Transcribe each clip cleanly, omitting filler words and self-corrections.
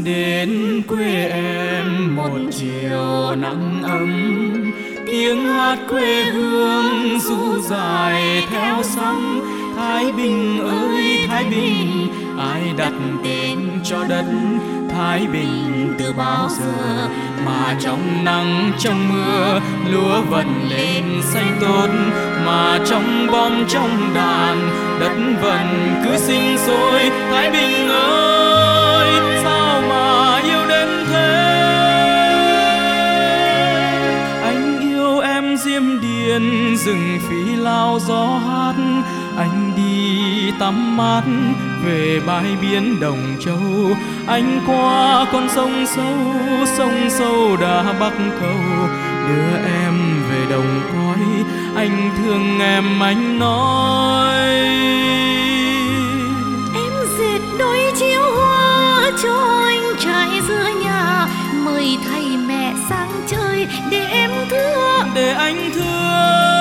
đến quê em một chiều nắng ấm, tiếng hát quê hương ru dài theo sóng. Thái Bình ơi Thái Bình, ai đặt tên cho đất Thái Bình từ bao giờ, mà trong nắng trong mưa lúa vần lên xanh tốt, mà trong bom trong đàn đất vần cứ sinh sôi. Thái Bình ơi sao mà yêu đến thế, anh yêu em Diêm Điền rừng Phi Lao gió hát. Anh đi tắm mát về bãi biển Đồng Châu, anh qua con sông sâu đã Bắc Cầu, đưa em về đồng cõi. Anh thương em anh nói. Em dệt đôi chiếu hoa cho anh trải giữa nhà, mời thầy mẹ sang chơi để em thương, để anh thương.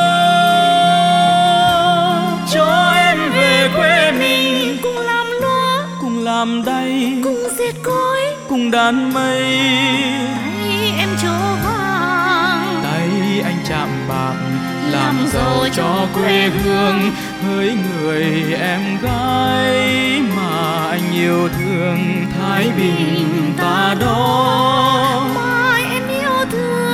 Cho em về quê mình, cùng làm lúa, cùng làm đay, cùng dệt cối, cùng đàn mây. tay em chỗ vàng, tay anh chạm bạc, làm giàu cho quê hương. Hỡi người em gái mà anh yêu thương, Thái Bình ta đó mà em yêu thương.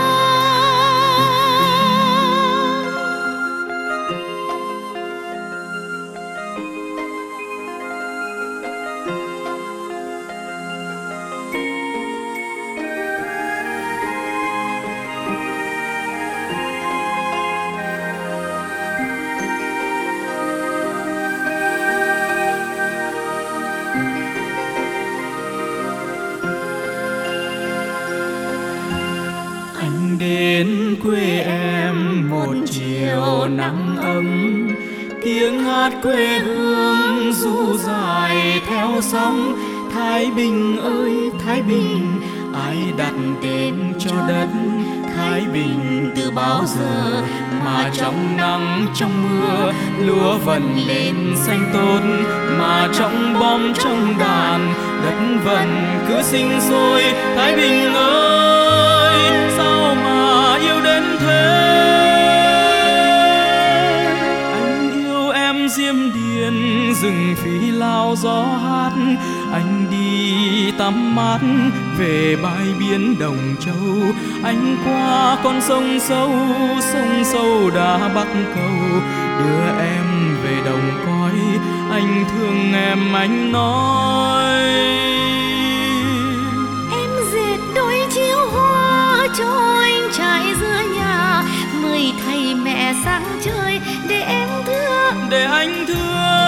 Đến quê em một chiều nắng ấm, tiếng hát quê hương ru dài theo sóng. Thái Bình ơi Thái Bình, ai đặt tên cho đất Thái Bình từ bao giờ, mà trong nắng trong mưa lúa vần lên xanh tốt, mà trong bom trong đàn đất vần cứ sinh sôi. Thái Bình ơi sao mà yêu đến thế, anh yêu em Diêm Điền rừng Phi Lao gió hát. Anh đi tắm mát về bãi biển Đồng Châu, anh qua con sông sâu đã Bắc Cầu, đưa em về đồng cõi. Anh thương em anh nói. Em dệt đôi chiếu hoa cho anh trải giữa nhà, mời thầy mẹ sang chơi để em thương, để anh thương.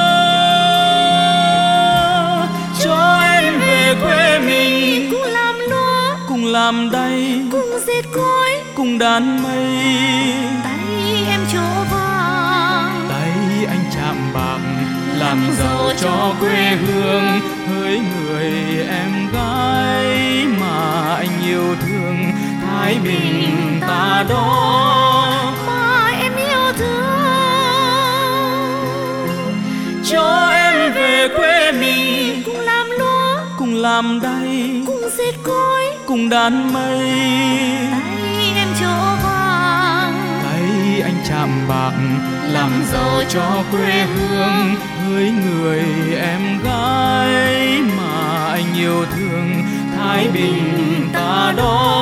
Cho em về quê mình, cùng làm lúa, cùng làm đay, cùng dệt cối, cùng đàn mây. tay em chỗ vàng, tay anh chạm bạc, làm giàu cho quê hương. Hỡi người em gái mà anh yêu thương, Thái Bình ta đó mà em yêu thương. cho em về quê mình, cùng làm lúa, cùng làm đay, cùng dệt cối, cùng đàn mây. tay em chỗ vàng, tay anh chạm bạc, làm giàu cho quê hương. Hỡi người em gái mà anh yêu thương, Thái Bình ta đó